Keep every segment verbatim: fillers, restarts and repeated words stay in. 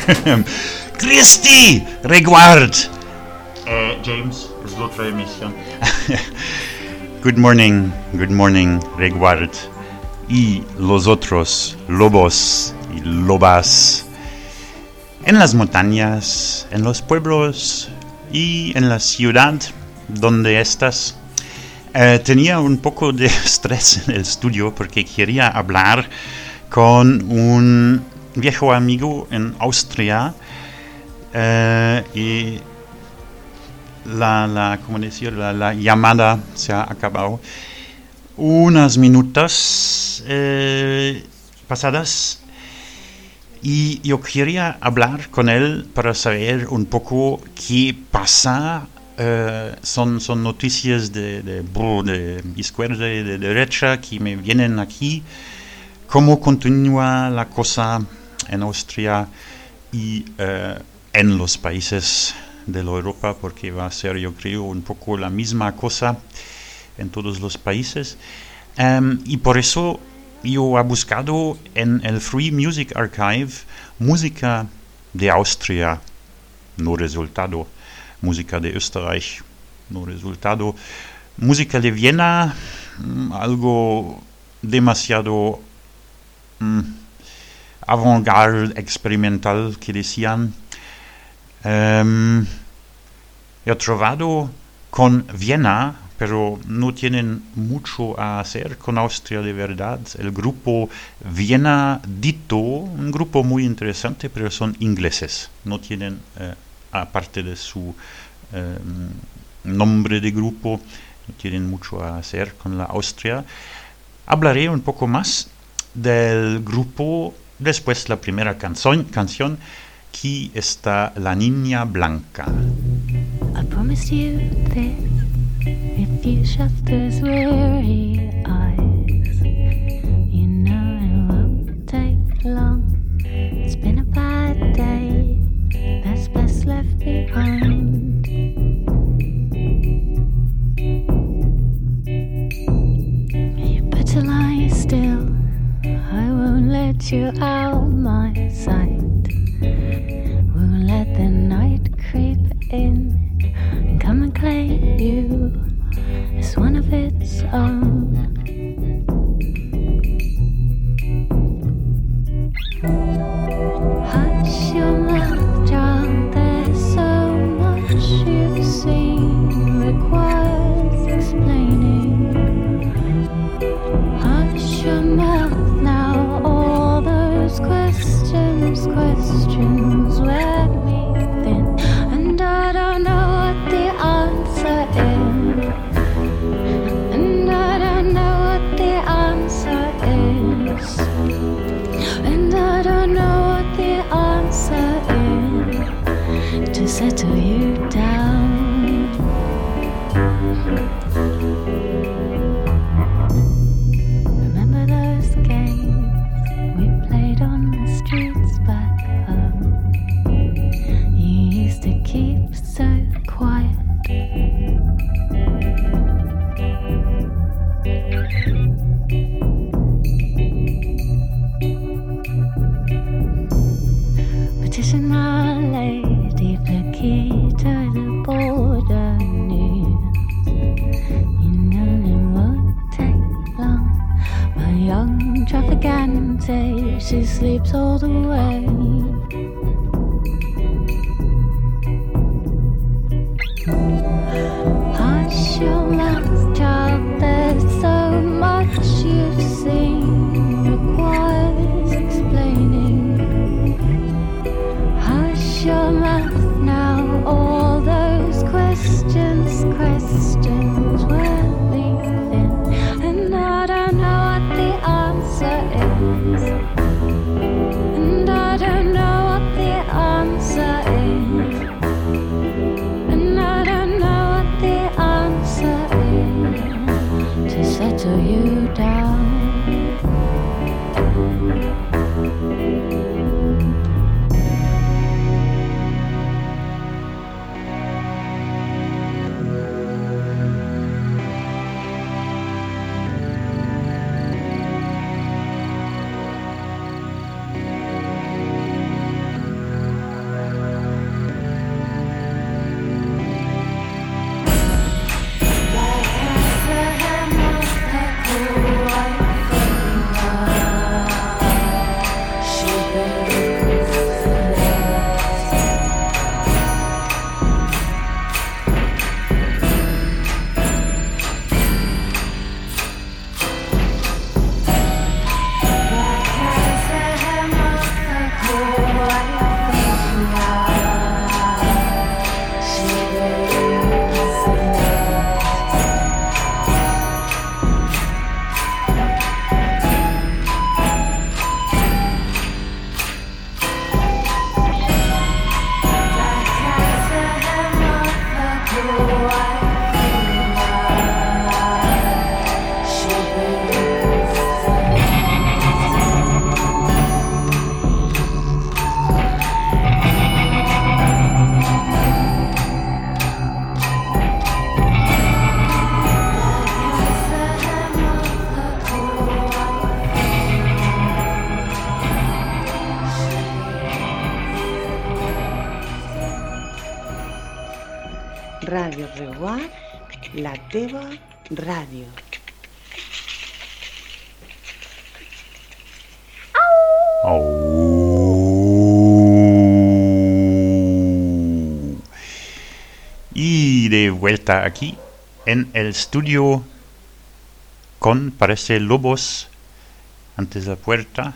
Cristi, reguard! Eh, James, es la otra emisión. Good morning, good morning, reguard. Y los otros lobos y lobas. En las montañas, en los pueblos y en la ciudad donde estás. Eh, tenía un poco de estrés en el estudio porque quería hablar con un viejo amigo en Austria eh, y la, la, ¿cómo decir? La, la llamada se ha acabado unos minutos eh, pasadas y yo quería hablar con él para saber un poco qué pasa. Uh, son, son noticias de, de, de izquierda y de derecha que me vienen aquí. Cómo continúa la cosa en Austria y uh, en los países de la Europa, porque va a ser, yo creo, un poco la misma cosa en todos los países. Um, y por eso yo he buscado en el Free Music Archive música de Austria, no resultado. Música de Österreich, no resultado. Música de Viena, mmm, algo demasiado mmm, avant-garde, experimental, que decían. Um, he trovado con Viena, pero no tienen mucho a hacer con Austria de verdad. El grupo Viena Ditto, un grupo muy interesante, pero son ingleses, no tienen... Uh, aparte de su eh, nombre de grupo, no tienen mucho a hacer con la Austria. Hablaré un poco más del grupo después la primera canción, canción que está La Niña Blanca. I promise you this, if you shut those weary eyes, you know it won't take long. It's been a bad day. That's best left behind. You better lie still, I won't let you out my sight. Won't let the night creep in and come and claim you as one of its own. Hush your mouth, child, there's so much you've seen requires explaining. Hush your mouth now, all those questions, questions wear me thin, and I don't know what the answer is, and I don't know what the answer is, and I don't know what the answer is to settle you down. Remember those games we played on the streets back home? You used to keep so quiet. Petition my lady, the key to the border news. You know it won't take long. My young trafficante, she sleeps all the way. Hush your mouth, child, there's so much you've seen requires explaining. Hush your mouth now, all those questions, questions wear me thin, and I don't know what the answer is, and I don't know what the answer is, and I don't know Radio Reguard, la teva ràdio. Oh. Y de vuelta aquí en el estudio con, parece, lobos antes la puerta.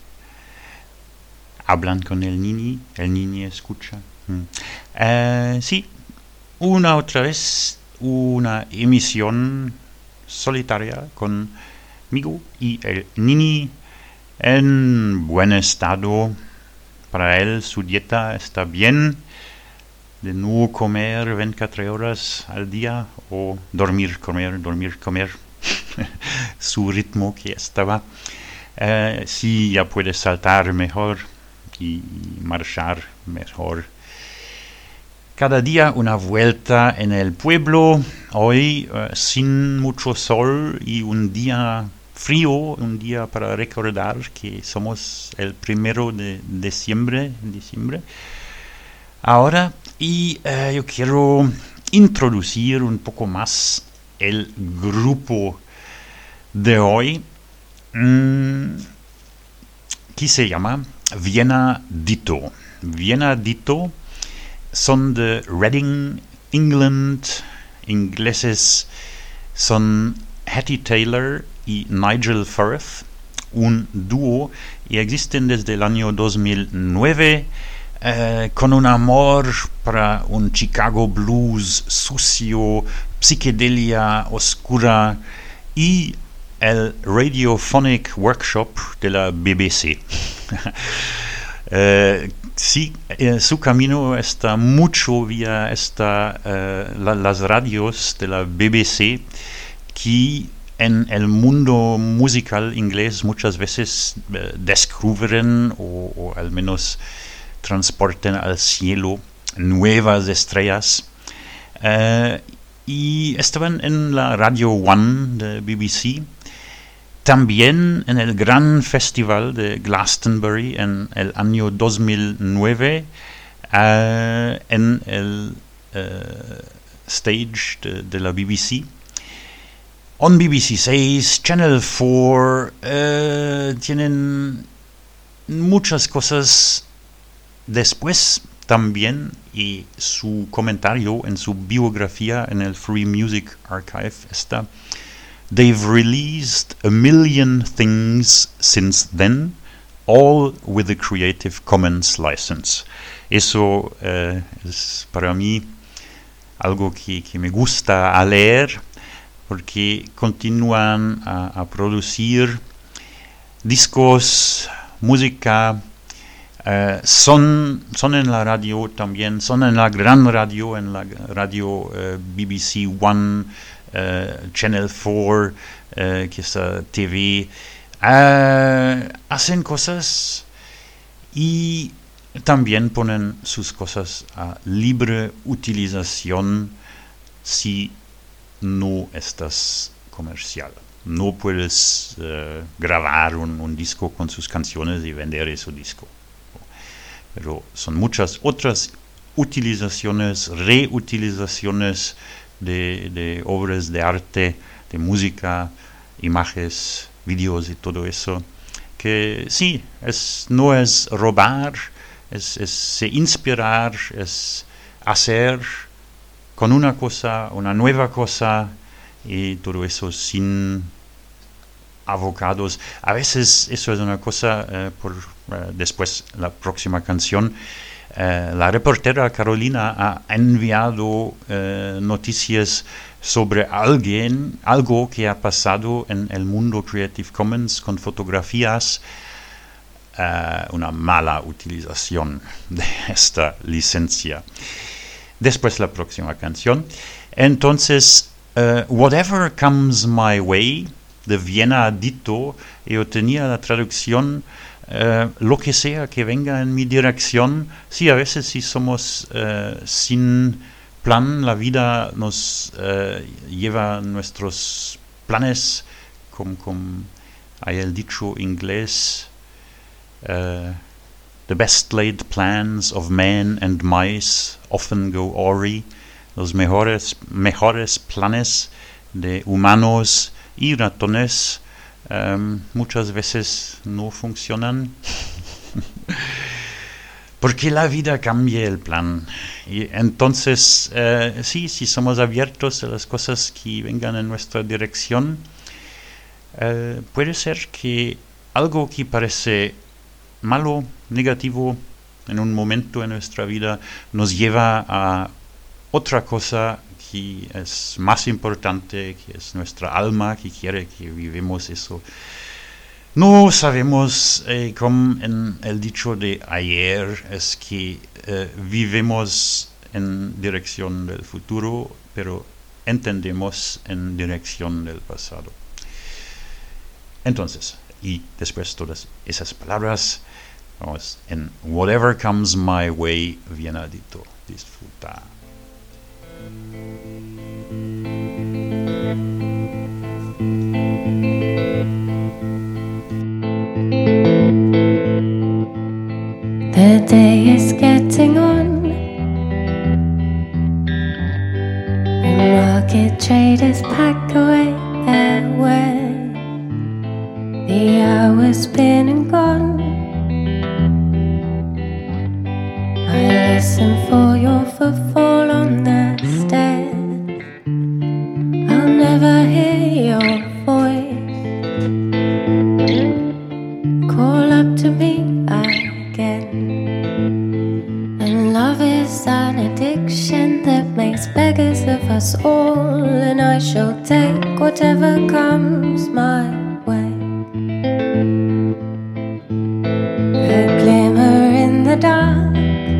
Hablan con el Nini, el Nini escucha. Mm. Uh, sí, una otra vez, una emisión solitaria conmigo y el Nini en buen estado. Para él su dieta está bien, de no comer veinticuatro horas al día o dormir, comer, dormir, comer. Su ritmo que estaba. Uh, sí, ya puede saltar mejor y marchar mejor. Cada día una vuelta en el pueblo, hoy uh, sin mucho sol y un día frío, un día para recordar que somos el primero de diciembre, diciembre. Ahora, y uh, yo quiero introducir un poco más el grupo de hoy, mmm, que se llama Vienna Ditto. Vienna Ditto son de Reading, England, ingleses, son Hattie Taylor y Nigel Firth, un dúo, y existen desde el año dos mil nueve, eh, con un amor para un Chicago blues sucio, psiquedelia oscura y el Radiophonic Workshop de la B B C. uh, sí, eh, su camino está mucho vía esta, uh, la, las radios de la B B C, que en el mundo musical inglés muchas veces uh, descubren o, o al menos transporten al cielo nuevas estrellas. Uh, y estaban en la Radio One de B B C. También en el gran festival de Glastonbury en el año dos mil nueve, uh, en el uh, stage de, de la B B C. On B B C seis, Channel cuatro, uh, tienen muchas cosas después también, y su comentario en su biografía en el Free Music Archive está: they've released a million things since then, all with the Creative Commons license. Eso uh, es para mí algo que, que me gusta a leer, porque continúan a, a producir discos, música, uh, son, son en la radio también, son en la gran radio, en la radio uh, B B C One, Uh, Channel cuatro, uh, que es uh, T V, uh, hacen cosas y también ponen sus cosas a libre utilización si no estás comercial. No puedes uh, grabar un, un disco con sus canciones y vender ese disco. Pero son muchas otras utilizaciones, reutilizaciones De, de obras de arte, de música, imágenes, vídeos y todo eso, que sí, es, no es robar, es, es inspirar, es hacer con una cosa, una nueva cosa, y todo eso sin avocados. A veces eso es una cosa, eh, por eh, después la próxima canción. Uh, la reportera Carolina ha enviado uh, noticias sobre alguien, algo que ha pasado en el mundo Creative Commons con fotografías, uh, una mala utilización de esta licencia. Después la próxima canción. Entonces, uh, Whatever Comes My Way, de Vienna Ditto, yo tenía la traducción: Uh, lo que sea que venga en mi dirección. Sí, a veces si somos uh, sin plan, la vida nos uh, lleva nuestros planes, como, como hay el dicho inglés, uh, the best laid plans of men and mice often go awry. los mejores, mejores planes de humanos y ratones um, muchas veces no funcionan. Porque la vida cambia el plan. Y entonces, uh, sí, si somos abiertos a las cosas que vengan en nuestra dirección, uh, puede ser que algo que parece malo, negativo, en un momento en nuestra vida, nos lleva a otra cosa que es más importante, que es nuestra alma, que quiere que vivamos eso. No sabemos, eh, como en el dicho de ayer, es que eh, vivimos en dirección del futuro, pero entendemos en dirección del pasado. Entonces, y después todas esas palabras, vamos en Whatever Comes My Way, bienadito, disfruta. The day is getting on. The market traders pack away their wares. The hour's been and gone. I listen for your footfall on the stairs. I'll never hear your voice call up to me again. And love is an addiction that makes beggars of us all. And I shall take whatever comes my way. A glimmer in the dark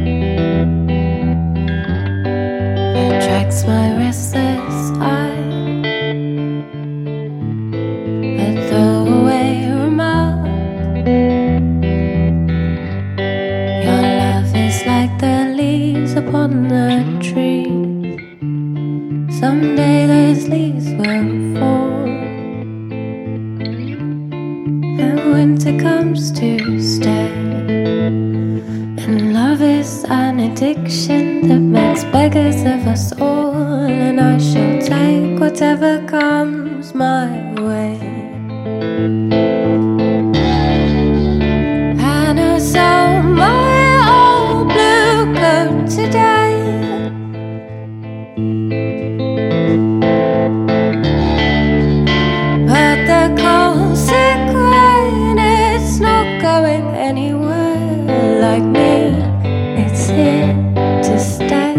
attracts my restless eye. A throwaway remark. Your love is like the leaves upon the trees. Someday those leaves will fall, and winter comes to stay. And love is an addiction that makes beggars of us all. And I shall take whatever comes my way. And I saw my old blue coat today. But the cold sick rain, it's not going anywhere. Like me, it's here to stay.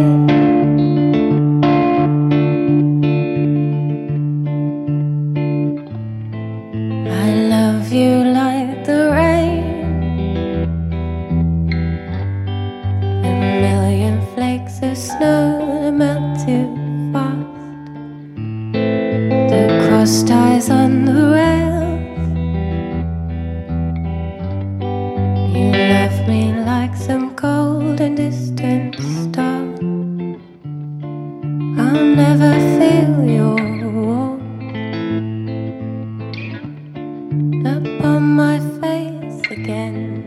I love you like the rain. A million flakes of snow that melt too fast. The cross ties on the rails. You love me like some cold and distant star. I'll never feel your warmth upon my face again.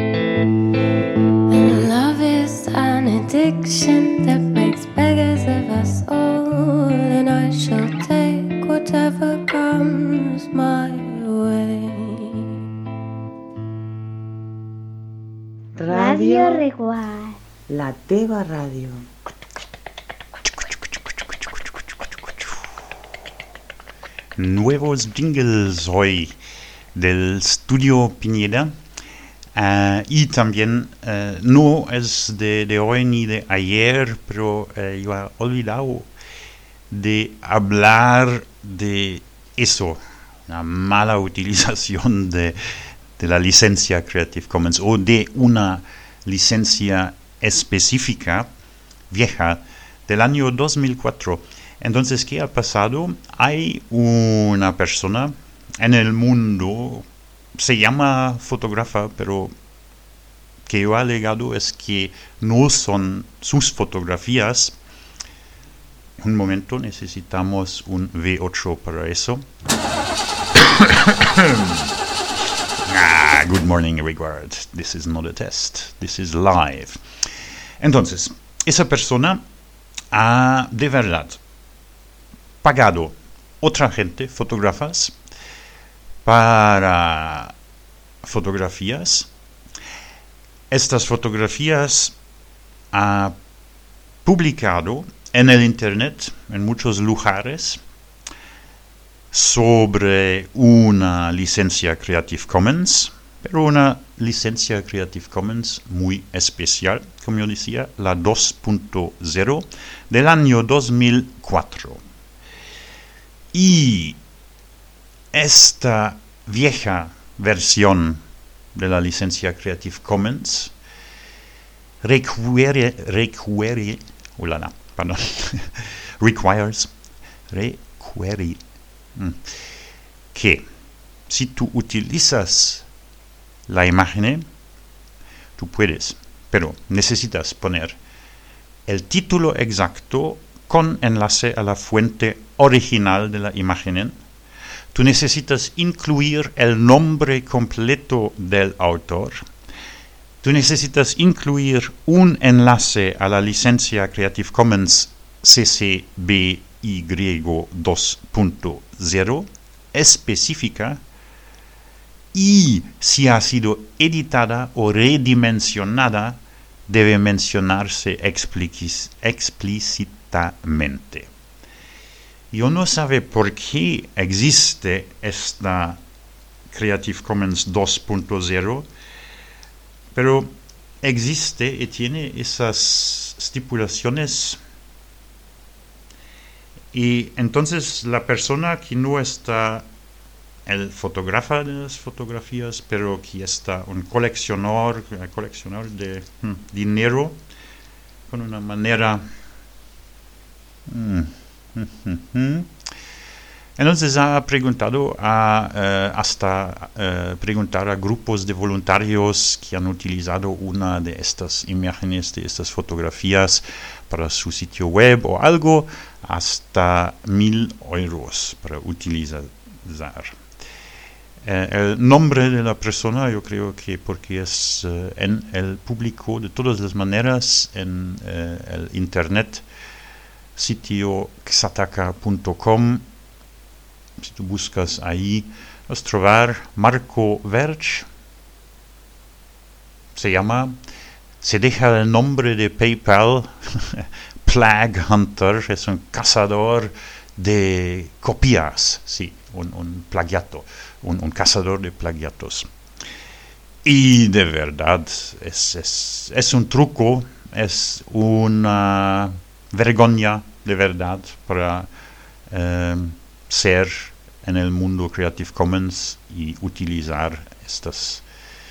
And love is an addiction that makes beggars of us all. And I shall take whatever comes my way. Radio Reguard. La teva ràdio. Nuevos jingles hoy del Estudio Piñera. Uh, y también uh, no es de, de hoy ni de ayer, pero uh, yo he olvidado de hablar de eso, una mala utilización de, de la licencia Creative Commons o de una licencia específica vieja del año dos mil cuatro. Entonces, ¿qué ha pasado? Hay una persona en el mundo, se llama fotógrafa, pero que yo he alegado es que no son sus fotografías. Un momento, necesitamos un V ocho para eso. ah, good morning, Reguard. This is not a test. This is live. Entonces, esa persona ha de verdad pagado otra gente, fotógrafas, para fotografías. Estas fotografías ha publicado en el internet, en muchos lugares, sobre una licencia Creative Commons, pero una licencia Creative Commons muy especial, como yo decía, la dos punto cero del año dos mil cuatro. Y esta vieja versión de la licencia Creative Commons requiere, requiere, ulala, perdón, requires, requiere, que si tú utilizas la imagen, tú puedes, pero necesitas poner el título exacto con enlace a la fuente original de la imagen. Tú necesitas incluir el nombre completo del autor. Tú necesitas incluir un enlace a la licencia Creative Commons C C B Y dos punto cero específica, y si ha sido editada o redimensionada, debe mencionarse explicis, explícitamente. Yo no sé por qué existe esta Creative Commons dos punto cero, pero existe y tiene esas estipulaciones. Y entonces la persona que no está el fotógrafo de las fotografías, pero que está un coleccionador, coleccionador de hmm, dinero, con una manera... Hmm, hmm, hmm, hmm. Entonces ha preguntado a, uh, hasta uh, preguntar a grupos de voluntarios que han utilizado una de estas imágenes, de estas fotografías para su sitio web o algo, hasta mil euros para utilizar. Eh, el nombre de la persona, yo creo que porque es uh, en el público, de todas las maneras, en uh, el internet, sitio xataka punto com. Si tú buscas ahí, vas a trobar Marco Verch, se llama, se deja el nombre de PayPal, Plague Hunter, es un cazador de copias, sí, un, un plagiato, un, un cazador de plagiatos. Y de verdad, es, es, es un truco, es una vergüenza de verdad para eh, ser en el mundo Creative Commons y utilizar estas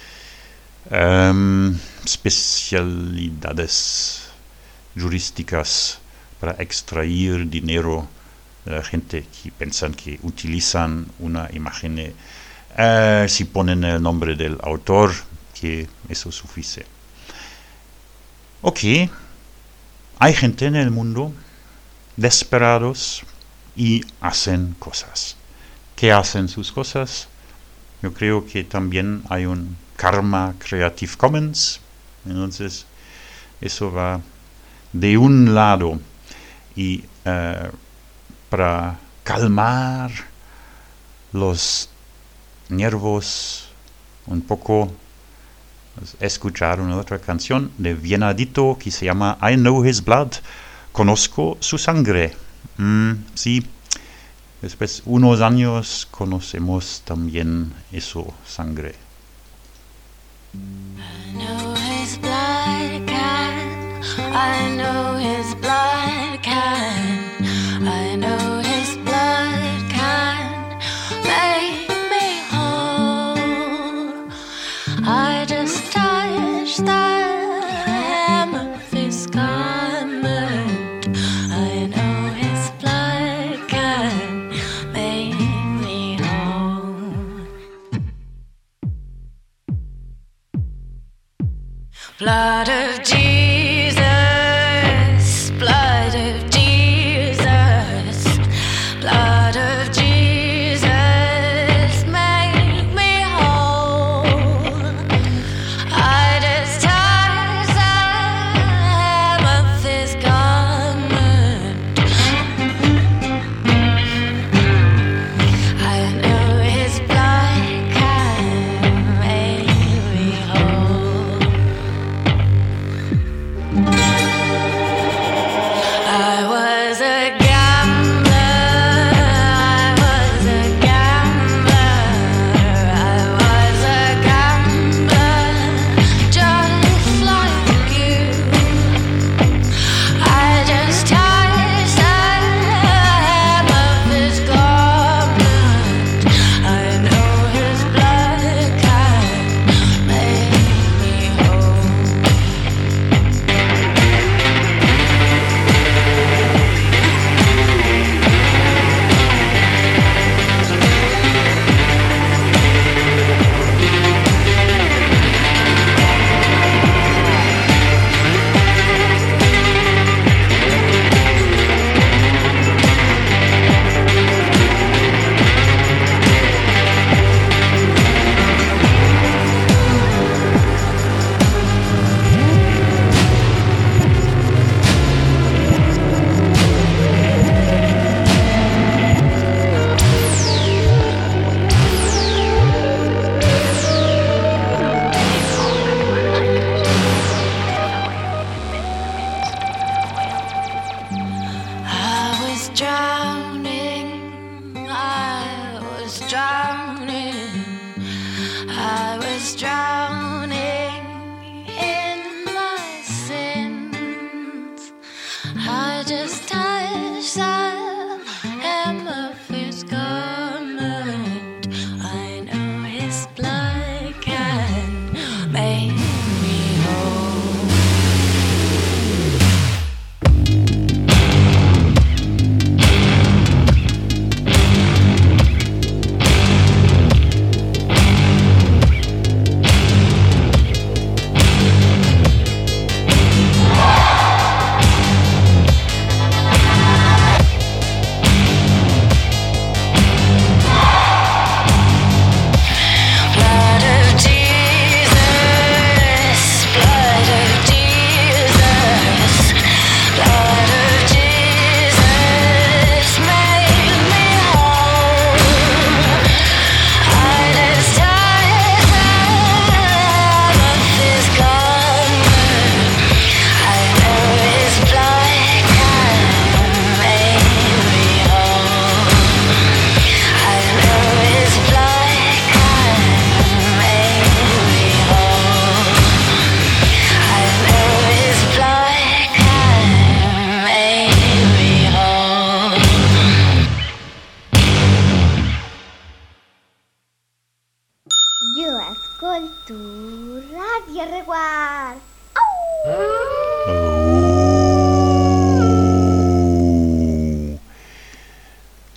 um, especialidades jurídicas para extraer dinero de la gente que piensan que utilizan una imagen, uh, si ponen el nombre del autor, que eso es suficiente. Ok, hay gente en el mundo desesperados y hacen cosas. ¿Qué hacen sus cosas? Yo creo que también hay un karma Creative Commons. Entonces, eso va de un lado. Y uh, para calmar los nervios un poco, escuchar una otra canción de Vienadito que se llama I Know His Blood. Conozco su sangre. Mm, sí, después unos años conocemos también eso, sangre. I know his blood can, I know his blood can, I know his blood can make me whole. I just touched the hem of his garment. I know his blood can make me whole. Blood of Jesus, blood of Jesus, blood of Jesus, make me whole. I just touched the hem of his garment.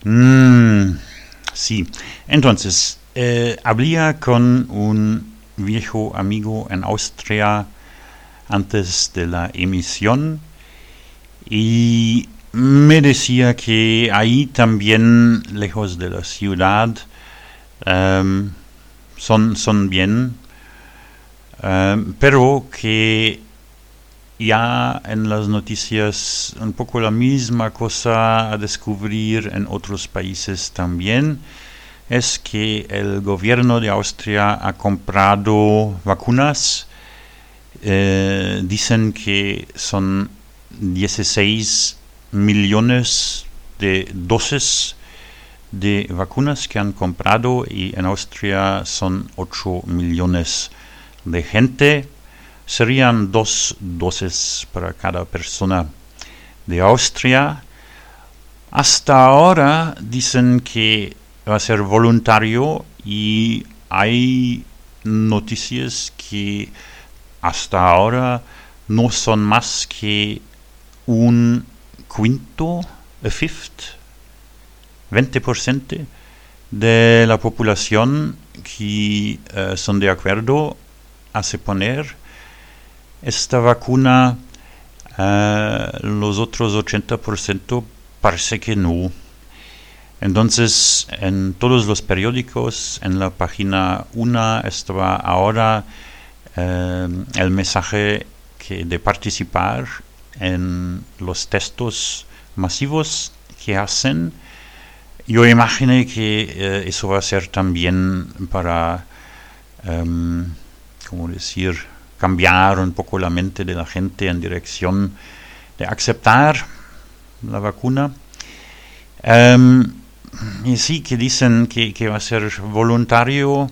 Mm, sí, entonces, eh, hablé con un viejo amigo en Austria antes de la emisión y me decía que ahí también, lejos de la ciudad, um, son, son bien, um, pero que ya en las noticias un poco la misma cosa a descubrir en otros países también, es que el gobierno de Austria ha comprado vacunas. Eh, dicen que son dieciséis millones de dosis de vacunas que han comprado y en Austria son ocho millones de gente. Serían dos dosis para cada persona de Austria. Hasta ahora dicen que va a ser voluntario y hay noticias que hasta ahora no son más que un quinto, a fifth, veinte por ciento de la población que uh, son de acuerdo a se poner esta vacuna. Uh, los otros ochenta por ciento parece que no. Entonces, en todos los periódicos, en la página uno, estaba ahora eh, el mensaje que de participar en los testos masivos que hacen. Yo imaginé que eh, eso va a ser también para, um, ¿cómo decir?, cambiar un poco la mente de la gente en dirección de aceptar la vacuna. Um, y sí que dicen que, que va a ser voluntario,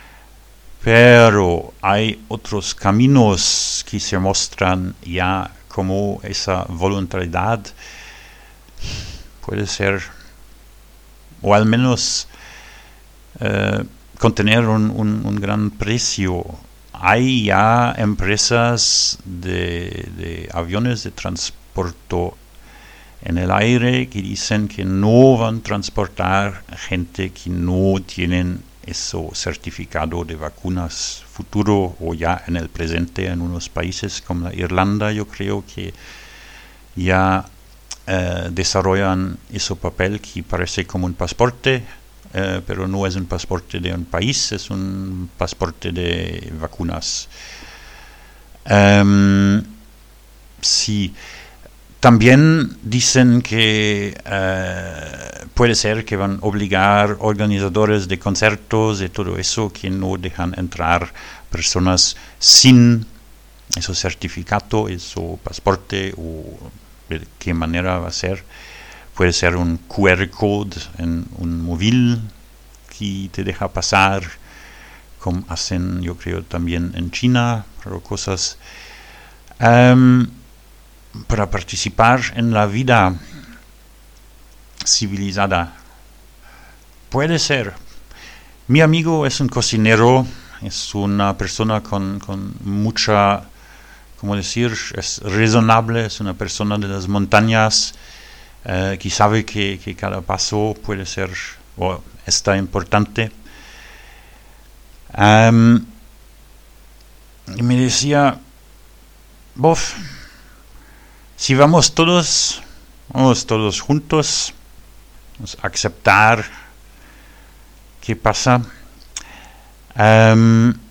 pero hay otros caminos que se muestran ya como esa voluntariedad puede ser, o al menos uh, contener un, un, un gran precio. Hay ya empresas de, de aviones de transporte en el aire que dicen que no van a transportar gente que no tienen ese certificado de vacunas futuro o ya en el presente. En unos países como la Irlanda, yo creo que ya eh, desarrollan ese papel que parece como un pasaporte, eh, pero no es un pasaporte de un país, es un pasaporte de vacunas. Um, sí. También dicen que uh, puede ser que van a obligar organizadores de conciertos y todo eso que no dejan entrar personas sin ese certificado, ese pasaporte, o de qué manera va a ser. Puede ser un Q R code en un móvil que te deja pasar, como hacen yo creo también en China, pero cosas... Um, para participar en la vida civilizada. Puede ser. Mi amigo es un cocinero, es una persona con, con mucha, ¿cómo decir? Es razonable, es una persona de las montañas, eh, que sabe que, que cada paso puede ser, o está importante. Um, y me decía, bof, si vamos todos, vamos todos juntos, vamos a aceptar qué pasa. Um,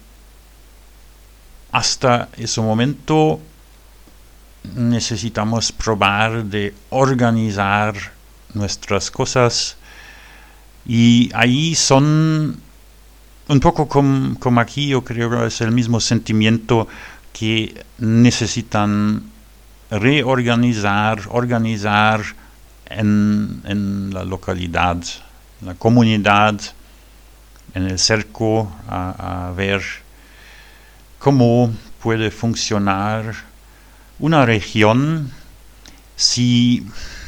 hasta ese momento necesitamos probar de organizar nuestras cosas y ahí son un poco como, como aquí, yo creo que es el mismo sentimiento que necesitan reorganizar, organizar en, en la localidad, en la comunidad, en el cerco, a, a ver cómo puede funcionar una región si,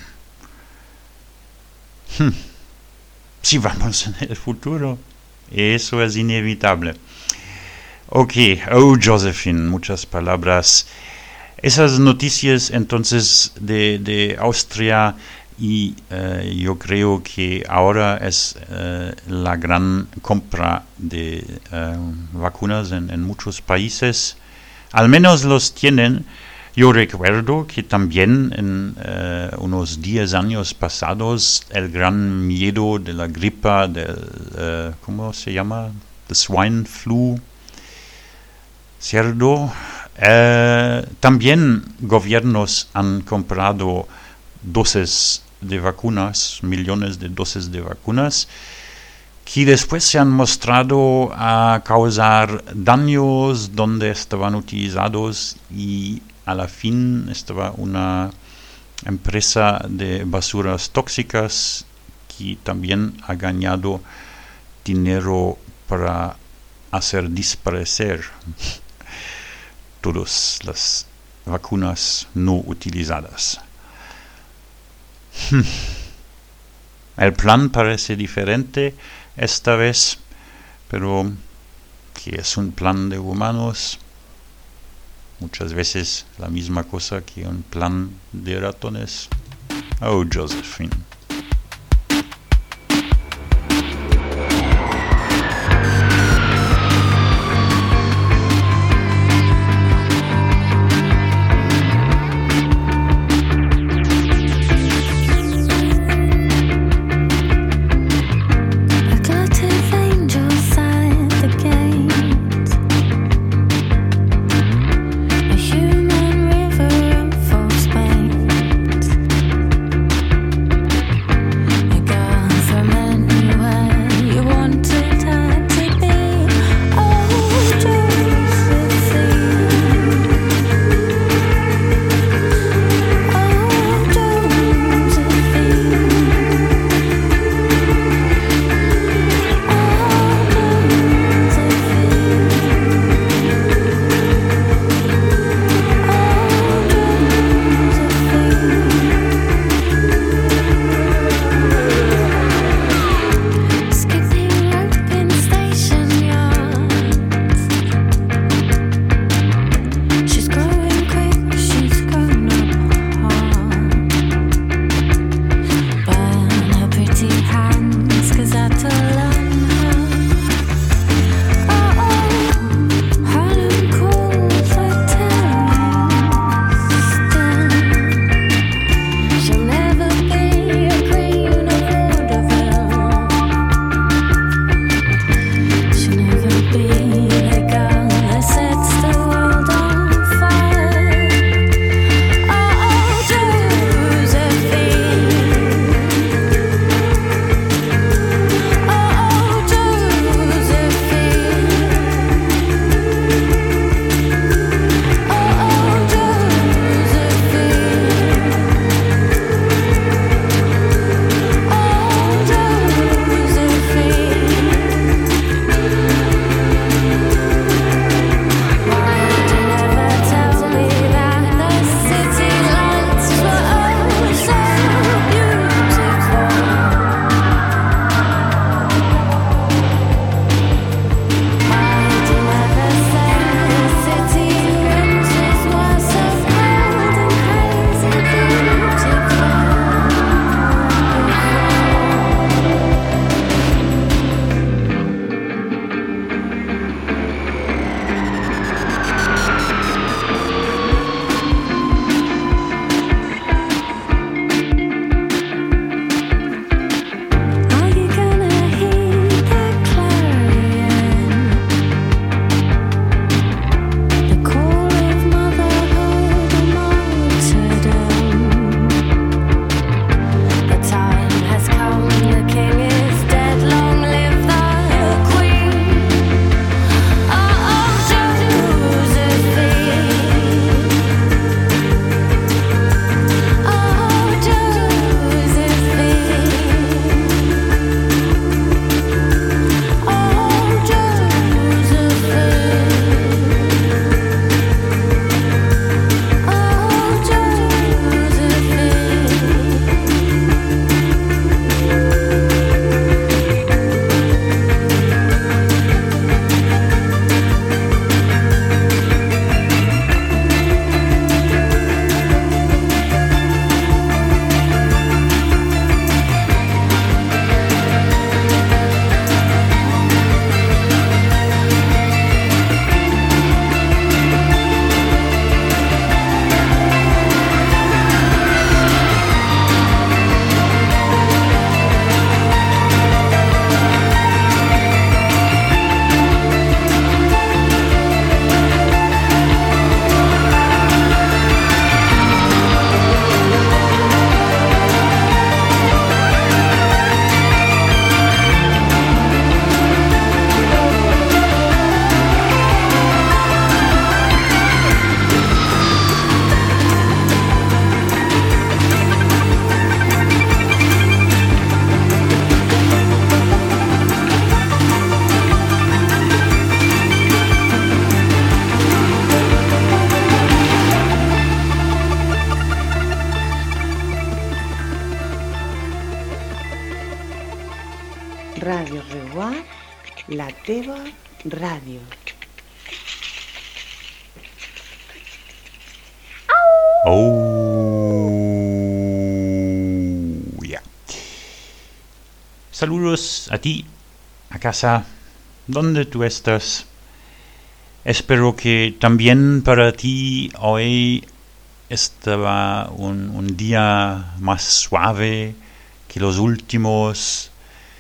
hmm, si vamos en el futuro. Eso es inevitable. Ok, oh Josephine, muchas palabras. Esas noticias entonces de, de Austria y eh, yo creo que ahora es eh, la gran compra de eh, vacunas en, en muchos países. Al menos los tienen. Yo recuerdo que también en eh, unos diez años pasados el gran miedo de la gripa, del, eh, ¿cómo se llama? The swine flu, cerdo. Eh, también gobiernos han comprado dosis de vacunas, millones de dosis de vacunas, que después se han mostrado a causar daños donde estaban utilizados y a la fin estaba una empresa de basuras tóxicas que también ha ganado dinero para hacer desaparecer todas las vacunas no utilizadas. El plan parece diferente esta vez, pero que es un plan de humanos, muchas veces la misma cosa que un plan de ratones. Oh, Josephine. Radio Reguard, la teva ràdio. Oh, yeah. Saludos a ti, a casa, donde tú estás. Espero que también para ti hoy estaba un, un día más suave que los últimos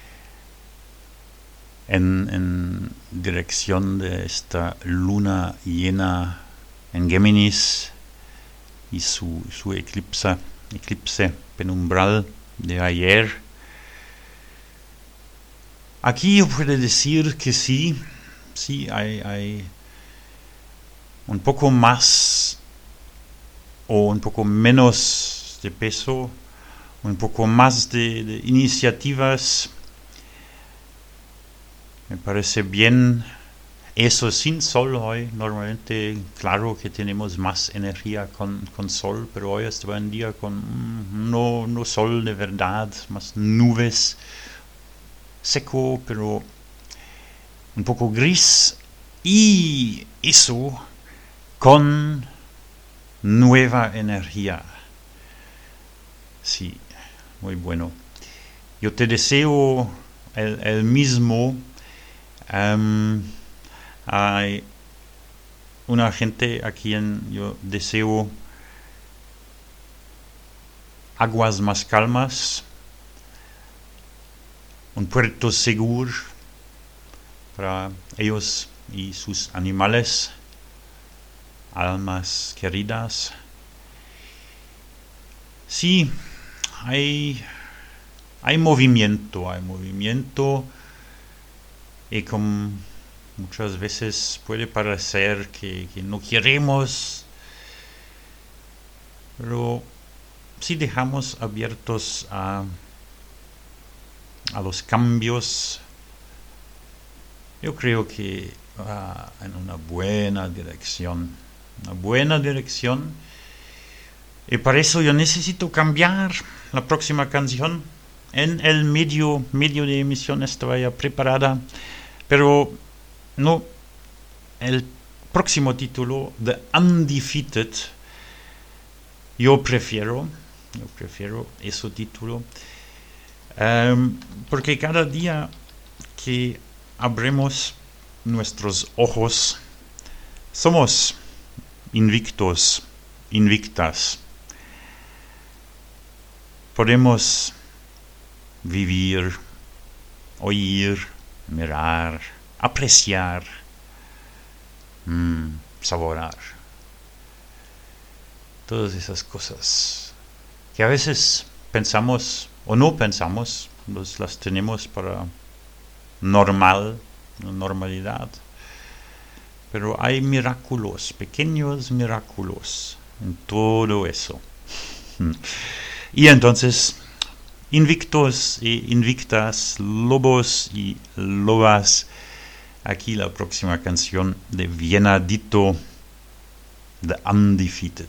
en, en dirección de esta luna llena en Géminis y su, su eclipse, eclipse penumbral de ayer. Aquí yo puedo decir que sí, sí hay, hay un poco más o un poco menos de peso, un poco más de, de iniciativas. Me parece bien. Eso sin sol hoy. Normalmente, claro que tenemos más energía con, con sol, pero hoy estaba un día con mm, no, no sol de verdad, más nubes, seco, pero un poco gris. Y eso con nueva energía. Sí, muy bueno. Yo te deseo el, el mismo. Um, hay una gente a quien yo deseo aguas más calmas, un puerto seguro para ellos y sus animales, almas queridas. Sí, hay, hay movimiento, hay movimiento y como muchas veces puede parecer que, que no queremos, pero si dejamos abiertos a, a los cambios, yo creo que va en una buena dirección. Una buena dirección. Y para eso yo necesito cambiar la próxima canción. En el medio, medio de emisión estaba ya preparada, pero no. El próximo título, The Undefeated, yo prefiero, yo prefiero ese título, um, porque cada día que abrimos nuestros ojos, somos invictos, invictas. Podemos vivir, oír, mirar, apreciar, mmm, saborear. Todas esas cosas que a veces pensamos o no pensamos, los, las tenemos para normal, normalidad. Pero hay milagros, pequeños milagros en todo eso. Y entonces, invictos e invictas, lobos y lobas, aquí la próxima canción de Vienadito, The Undefeated.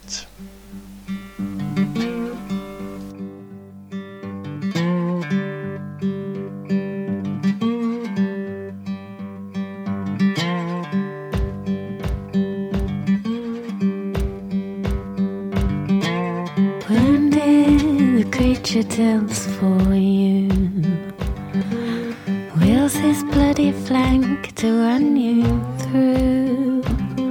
Tells for you, wheels his bloody flank to run you through.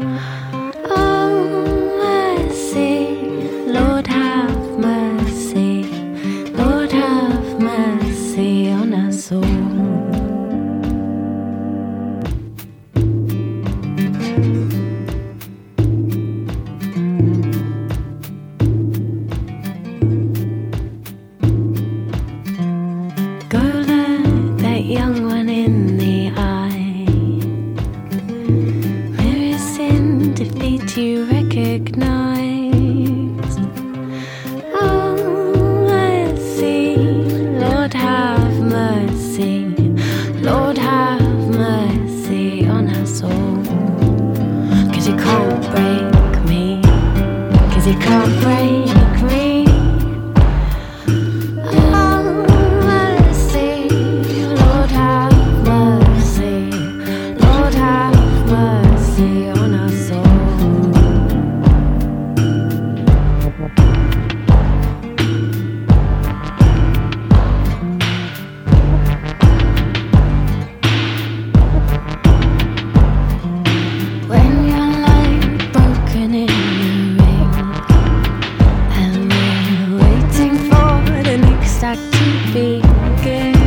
Oh, mercy, Lord have mercy, Lord have mercy on us all. Young one in the eye, there is in defeat you recognize. Oh, mercy, Lord have mercy, Lord have mercy on us all. 'Cause you can't break me, 'cause you can't break me. Oh, mercy, Lord have speaking.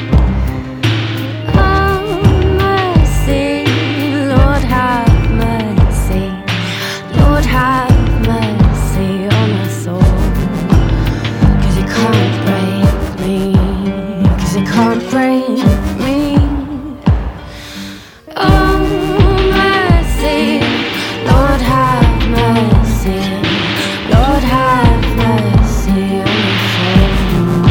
Oh, mercy, Lord have mercy, Lord have mercy on us all. 'Cause you can't break me, 'cause you can't break me. Oh, mercy, Lord have mercy, Lord have mercy on us all.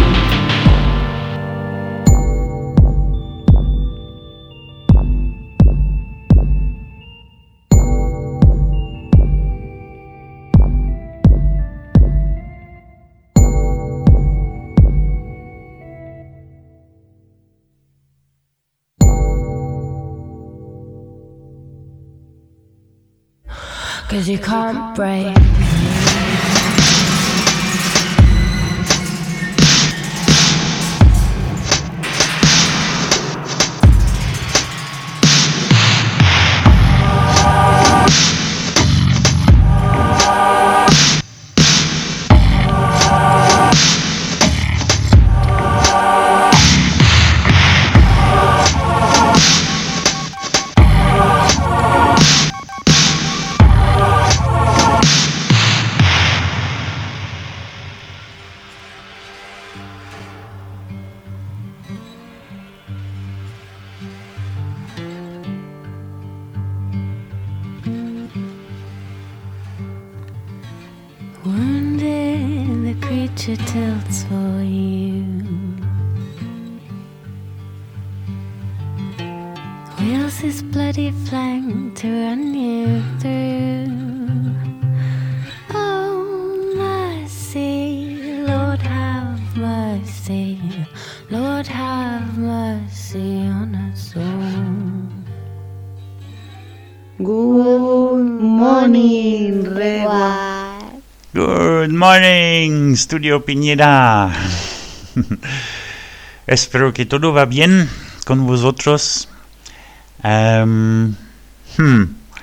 'Cause you can't break. Wounded, the creature tilts for you. Wheels his bloody flank to run you through. Oh, mercy, Lord have mercy, Lord have mercy on us all. Good morning, Reba. Good morning, Studio Piñera. Espero que todo va bien con vosotros. Um, hmm.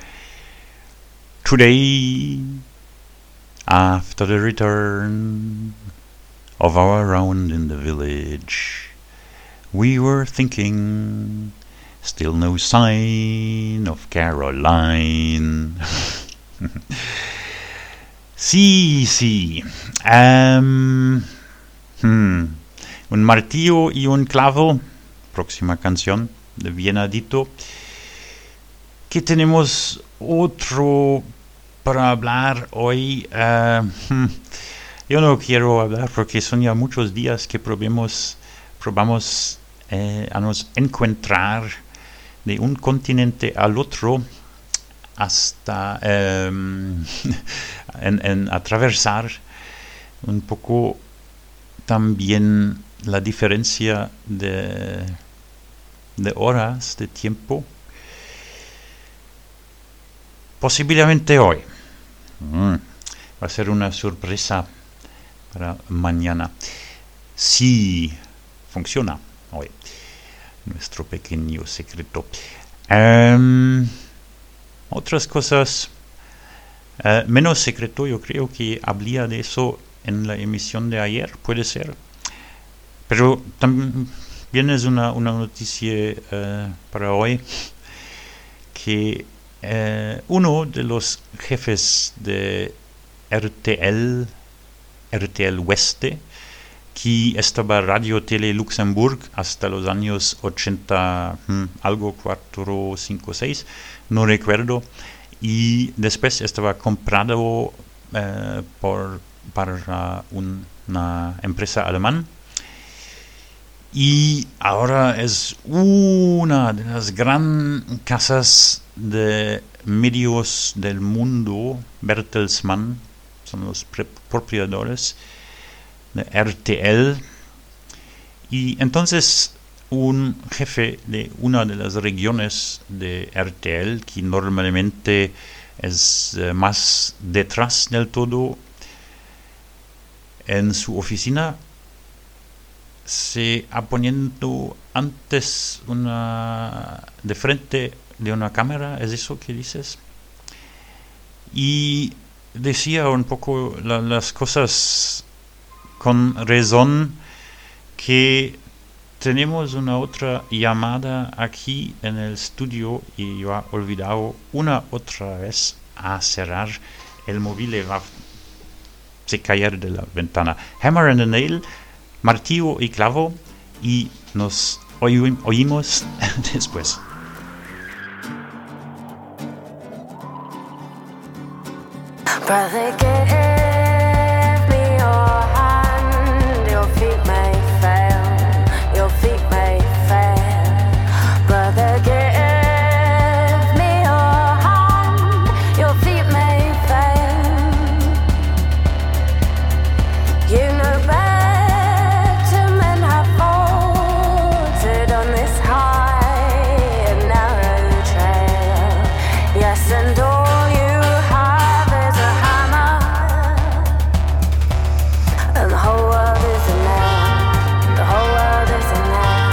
Today, after the return of our round in the village, we were thinking, still no sign of Caroline. Sí, sí. Um, hmm. Un martillo y un clavo. Próxima canción de Bienadito. ¿Qué tenemos otro para hablar hoy? Uh, hmm. Yo no quiero hablar porque son ya muchos días que probemos, probamos eh, a nos encontrar de un continente al otro hasta um, en, en atravesar un poco también la diferencia de, de horas, de tiempo. Posiblemente hoy. Mm, va a ser una sorpresa para mañana. Si funciona hoy. Nuestro pequeño secreto. Um, Otras cosas uh, menos secreto, yo creo que hablé de eso en la emisión de ayer, puede ser. Pero también es una, una noticia uh, para hoy que uh, uno de los jefes de R T L, R T L Oeste, que estaba Radio Tele Luxemburg hasta los años ochenta, hmm, algo cuatro, cinco, seis, no recuerdo, y después estaba comprado eh, por para un, una empresa alemana, y ahora es una de las grandes casas de medios del mundo. Bertelsmann son los pre- propietarios de R T L, y entonces un jefe de una de las regiones de R T L, que normalmente es eh, más detrás del todo, en su oficina se ha poniendo antes una de frente de una cámara, ¿es eso que dices? Y decía un poco la, las cosas con razón, que tenemos una otra llamada aquí en el estudio y yo he olvidado una otra vez a cerrar el móvil y va a se caer de la ventana. Hammer and a nail, martillo y clavo, y nos oí- oímos después. Brother, give me your hand. Your feet may fail. Your feet may fail. Brother, give me your hand. Your feet may fail. You know better men have faltered on this high and narrow trail. Yes, and all you have is a hammer, and the whole world is a nail. The whole world is a nail.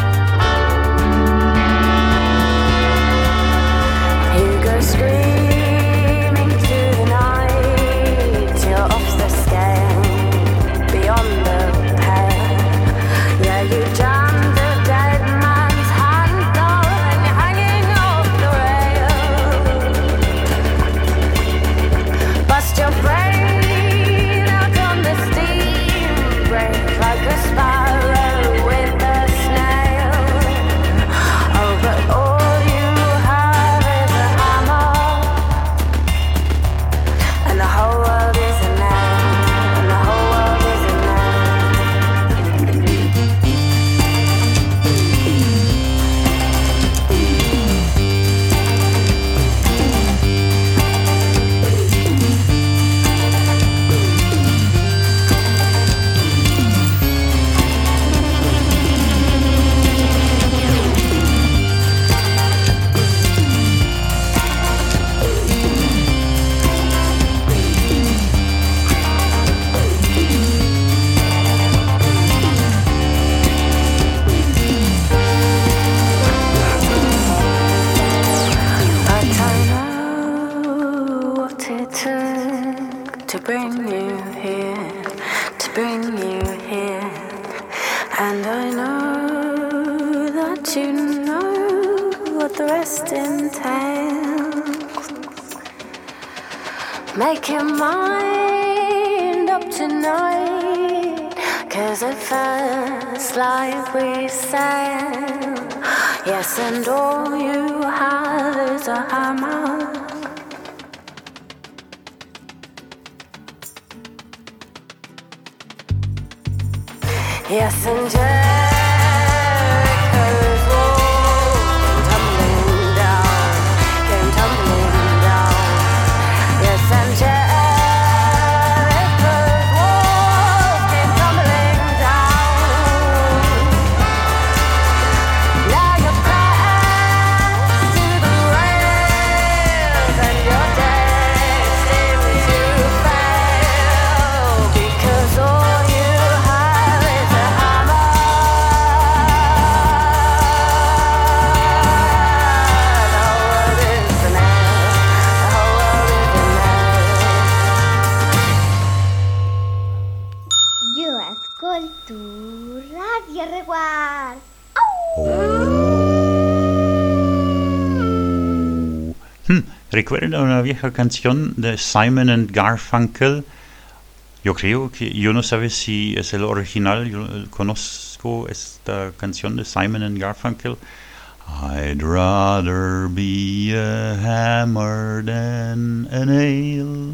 You go screaming through the night. You're off the scale, beyond the pale. Yeah, you jammed a dead man's hand off, and you're hanging off the rail. Bust your brain out on the steam, break like a sparrow with a snail. Oh, but all you have is a hammer, and the whole world is a nail, and the whole world is a nail. But I know what it took to bring you here, to bring you here. And I know that you know what the rest entails. Make your mind up tonight, 'cause at first like we sail. Yes, and all you have is a hammer. Yes, and Jericho's walls came tumbling down, came tumbling down. Yes, and Jericho's walls came tumbling down. Now you're pressed to the rails, and your days seem to fail, because all you have is a hammer. The whole world is a nail. The whole world is a nail. Yo ascolto Radio Reguard. Hmm, recuerda una vieja canción de Simon and Garfunkel. Yo creo que yo no sé si es el original. Yo eh, conozco esta canción de Simon and Garfunkel. I'd rather be a hammer than a nail.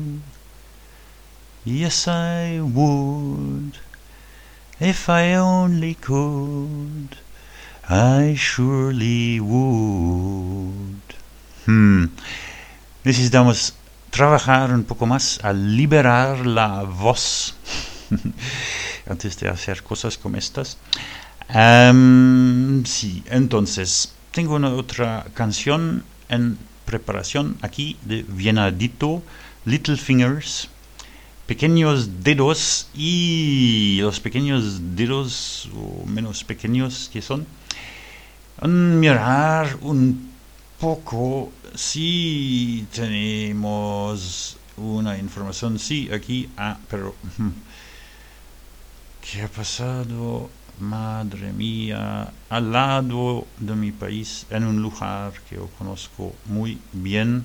Yes, I would. If I only could, I surely would. Hmm. Necesitamos trabajar un poco más a liberar la voz antes de hacer cosas como estas. Em, sí, entonces, tengo una otra canción en preparación aquí de Vienadito, Little Fingers, pequeños dedos, y los pequeños dedos o menos pequeños que son, mm, mirar un poco si tenemos una información. Sí, aquí, ah, pero hmm, ¿qué ha pasado madre mía, al lado de mi país, en un lugar que yo conozco muy bien.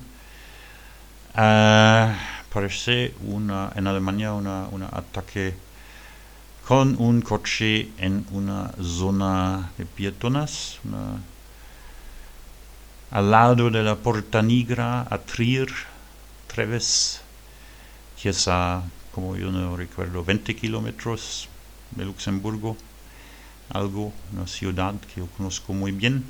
Uh, parece una, en Alemania una, un ataque con un coche en una zona de peatones, una, al lado de la Porta Nigra, a Trier, Treves, que es a, como yo no recuerdo, veinte kilómetros de Luxemburgo, algo, una ciudad que yo conozco muy bien.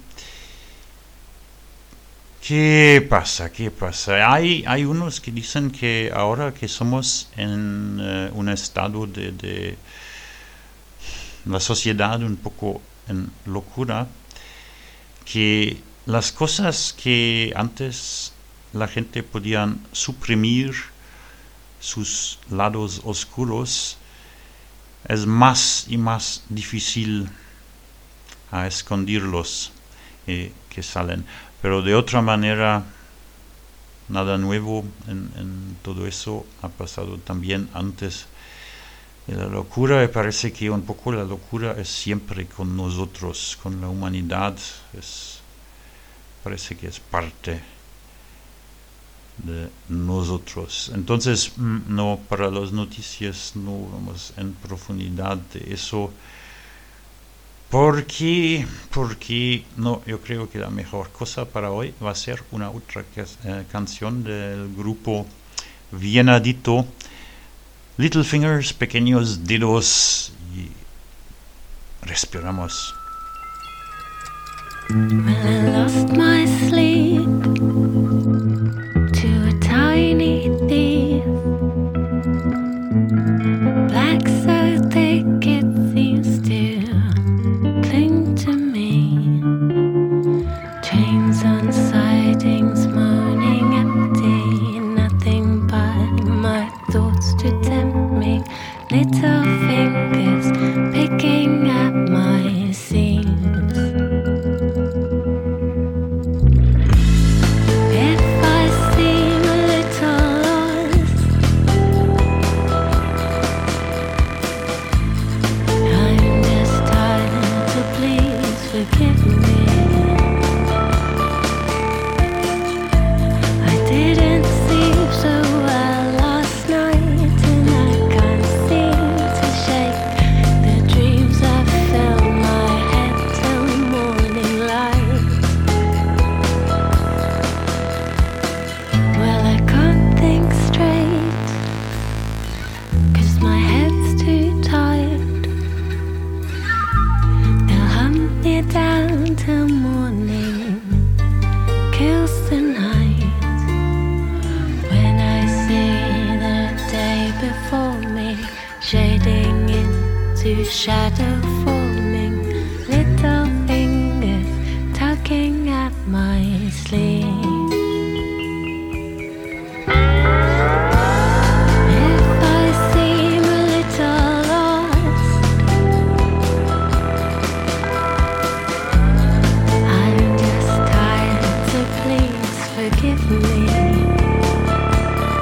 ¿Qué pasa? ¿Qué pasa? Hay, hay unos que dicen que ahora que somos en uh, un estado de, de la sociedad un poco en locura, que las cosas que antes la gente podía suprimir sus lados oscuros, es más y más difícil a esconderlos eh, que salen. Pero de otra manera, nada nuevo en, en todo eso ha pasado también antes de la locura. Me parece que un poco la locura es siempre con nosotros, con la humanidad. Es, parece que es parte de nosotros. Entonces, no, para las noticias no vamos en profundidad de eso. Porque, porque, no, yo creo que la mejor cosa para hoy va a ser una otra eh, canción del grupo Vienadito, Little Fingers, pequeños dedos, y respiramos. Well, I lost my sleep to a tiny thief, black so thick it seems to cling to me. Trains on sidings moaning empty, nothing but my thoughts to tempt me. Little fingers picking at my seams. Shadow forming, little fingers tugging at my sleeve. If I seem a little lost, I'm just tired, so please forgive me.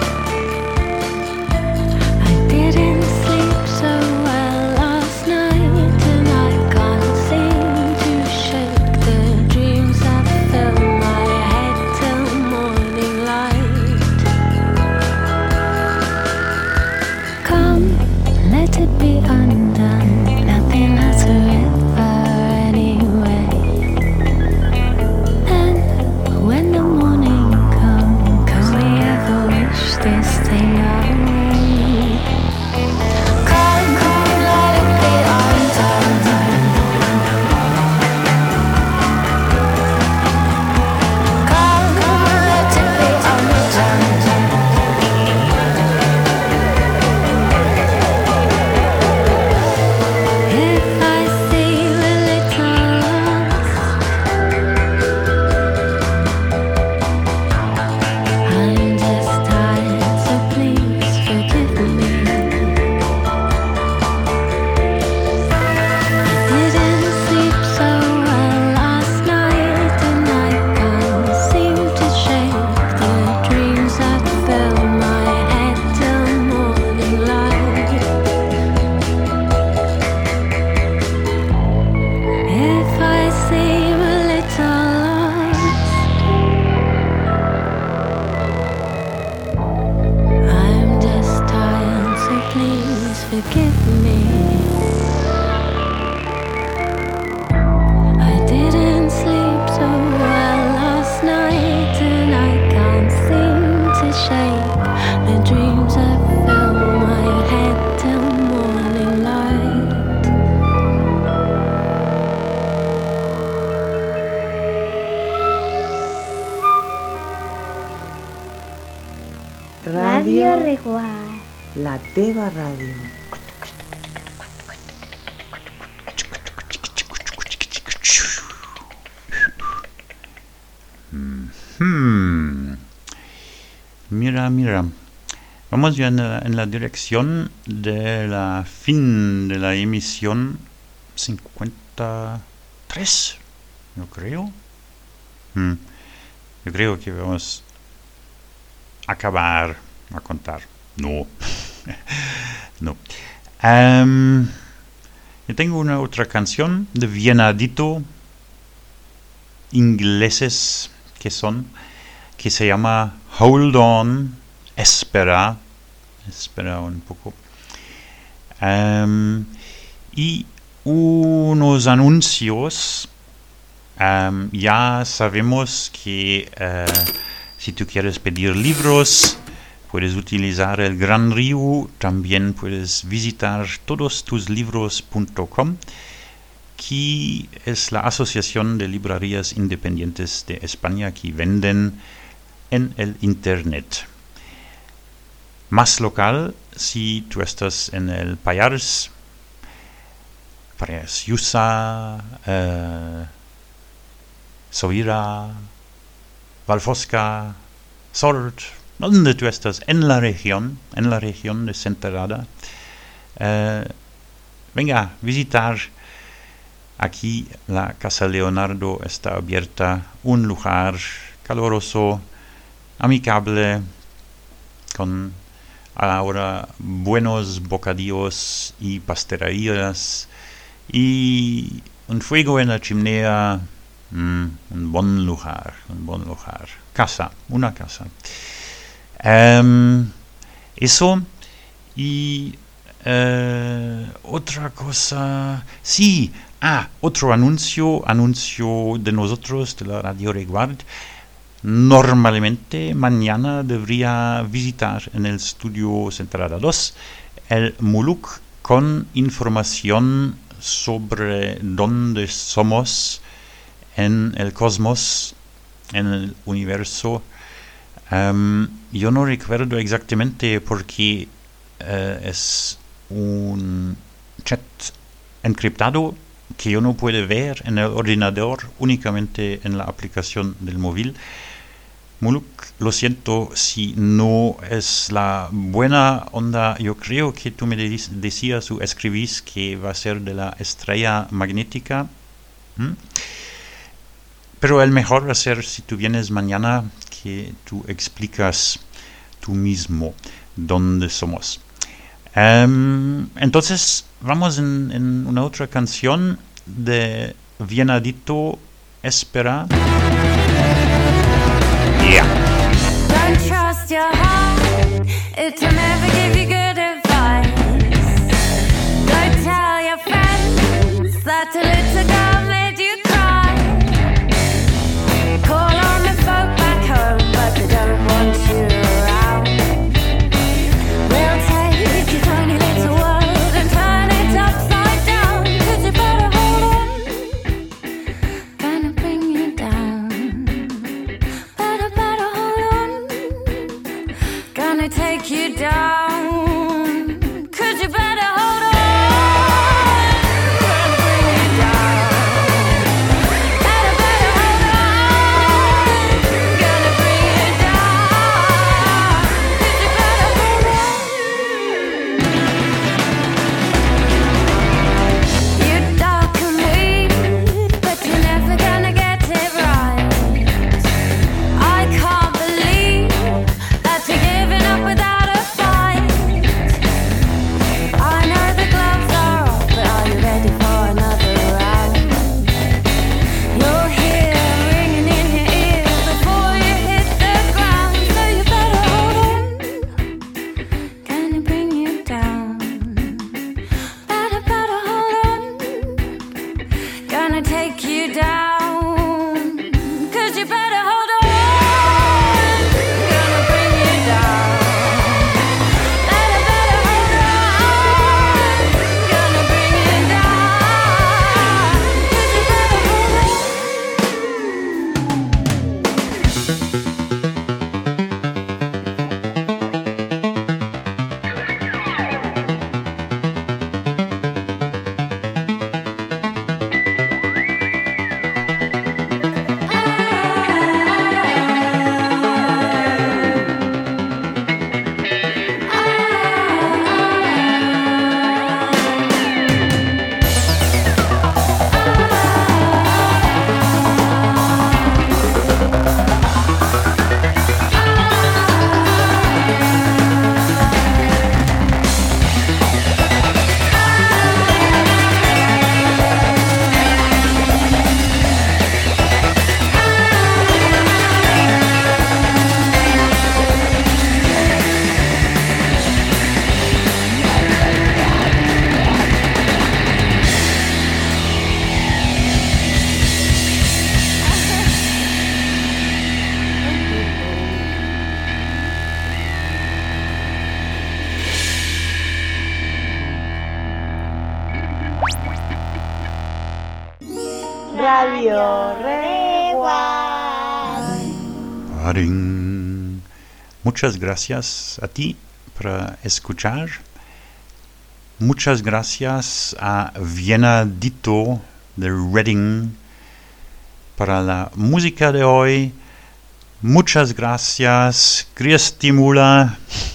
I didn't sleep so well last night. Radio Reguard. La teva ràdio. Hmm. Mira, mira. Vamos ya en la, en la dirección de la fin de la emisión cincuenta y tres, yo creo. Hmm. Yo creo que vamos a acabar a contar. No. no. Um, yo tengo una otra canción de Vienadito, ingleses que son, que se llama Hold On, espera, espera un poco. Um, y unos anuncios. Um, ya sabemos que uh, si tú quieres pedir libros, puedes utilizar el Gran Río. También puedes visitar todos tus libros punto com, que es la Asociación de Librerías Independientes de España que venden en el Internet. Más local, si tú estás en el Pallars, Pallars Jussá, uh, Sobirá, Valfosca, Sort, donde tú estás, en la región, en la región de Senterada, uh, venga, visitar. Aquí la Casa Leonardo está abierta, un lugar caluroso, amigable, con ahora buenos bocadillos y pastelerías y un fuego en la chimenea. Mm, un buen lugar, un buen lugar. Casa, una casa. Um, eso y uh, otra cosa. Sí, ah, otro anuncio, anuncio de nosotros, de la Radio Reguard. Normalmente mañana debería visitar en el estudio Senterada dos el Muluc con información sobre dónde somos en el cosmos, en el universo. Um, yo no recuerdo exactamente porque uh, es un chat encriptado que yo no puedo ver en el ordenador, únicamente en la aplicación del móvil. Muluc, lo siento si no es la buena onda. Yo creo que tú me decías o escribís que va a ser de la estrella magnética. ¿Mm? Pero el mejor va a ser si tú vienes mañana, que tú explicas tú mismo dónde somos. Um, entonces, vamos en, en una otra canción de Vienadito, espera. Yeah. Don't trust your heart, it'll never give you good advice. Don't tell your friends that a little girl made you cry. Call on the folk back home, but they don't want you around. We'll take your tiny little world and turn it upside down. 'Cause you better hold on, gonna bring you down. Better, better hold on, gonna take you down. 'Cause you better hold on, gonna bring you down. Better, better hold on, gonna bring you down. 'Cause you better hold on. You're dark and weak, but you're never gonna get it right. I can't believe that you're giving up without a fight. I know the gloves are off, but are you ready for another round? You'll hear ringing in your ears before you hit the ground, so you better hold on, gonna bring you down. Better, better hold on, gonna take you down. 'Cause you better hold on, gonna bring you down. Better, better hold on, gonna bring you down. 'Cause you better hold on. Radio Reguard. Paring. Muchas gracias a ti por escuchar. Muchas gracias a Vienadito de Reading para la música de hoy. Muchas gracias, Kriestimula,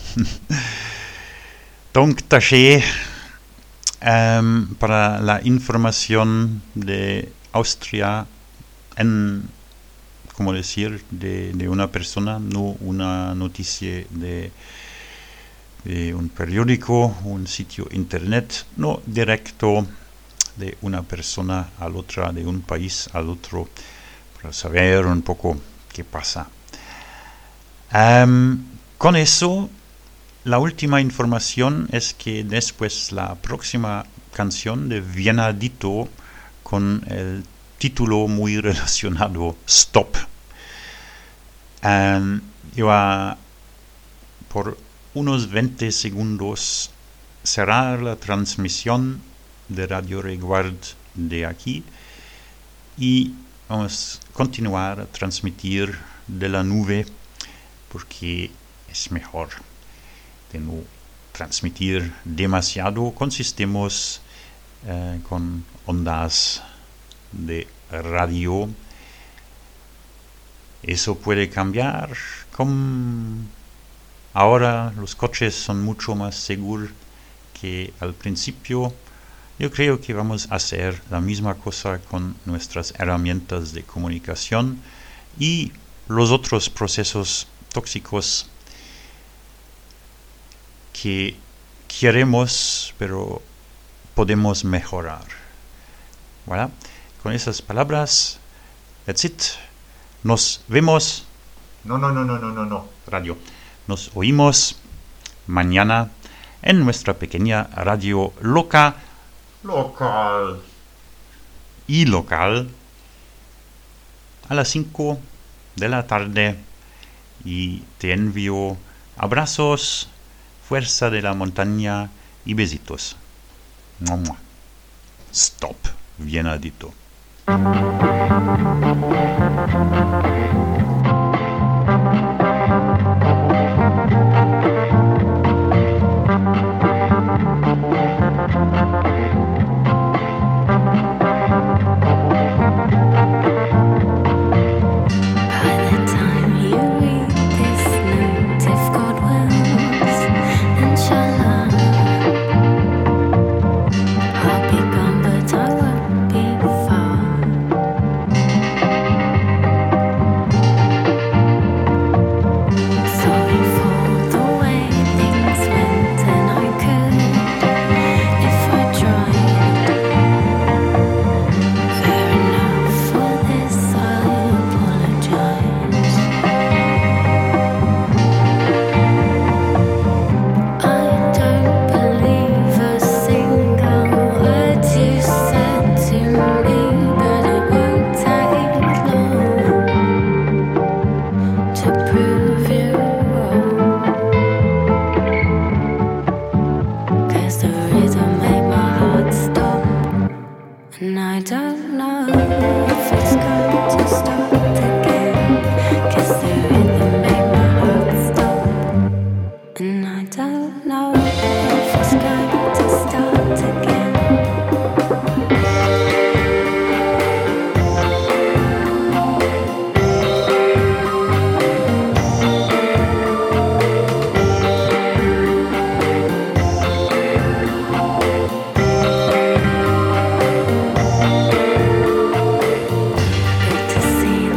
Tonk Taché, um, para la información de Austria en, ¿cómo decir?, de, de una persona, no una noticia de, de un periódico, un sitio internet, no directo de una persona a la otra, de un país al otro, para saber un poco qué pasa. Um, con eso, la última información es que después la próxima canción de Vienadito con el título muy relacionado, Stop, um, iba por unos veinte segundos cerrar la transmisión de Radio Reguard de aquí y vamos a continuar a transmitir de la nube porque es mejor de no transmitir demasiado. Consistimos eh, con ondas de radio. Eso puede cambiar. Como ahora los coches son mucho más seguros que al principio, yo creo que vamos a hacer la misma cosa con nuestras herramientas de comunicación y los otros procesos tóxicos que queremos, pero podemos mejorar. Voilà. Con esas palabras, that's it. Nos vemos. No, no, no, no, no, no, no. Radio. Nos oímos mañana en nuestra pequeña radio loca. Local. Y local. A las cinco de la tarde. Y te envío abrazos, fuerza de la montaña y besitos. Stop, Vienadito. See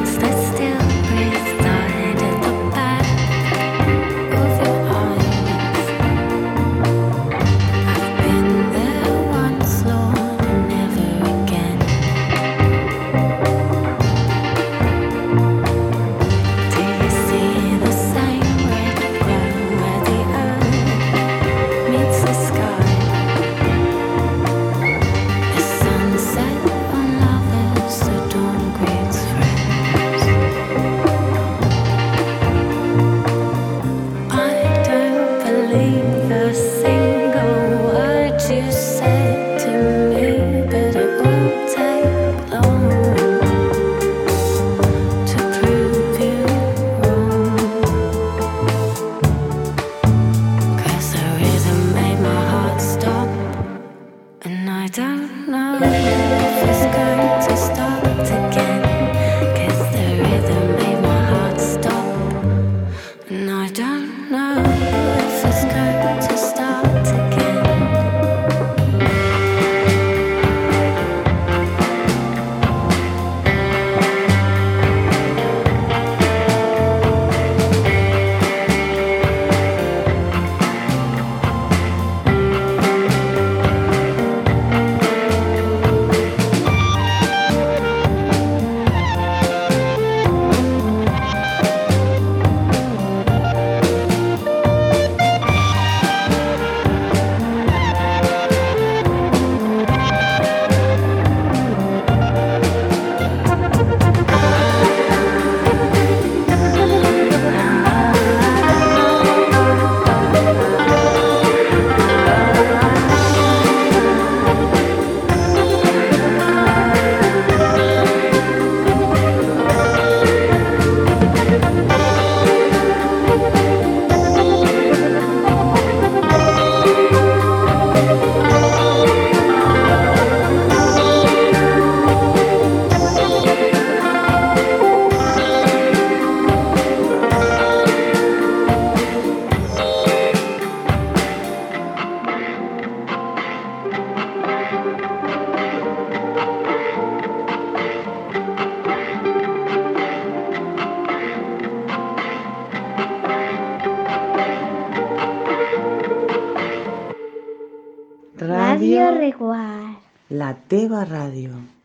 La teva ràdio.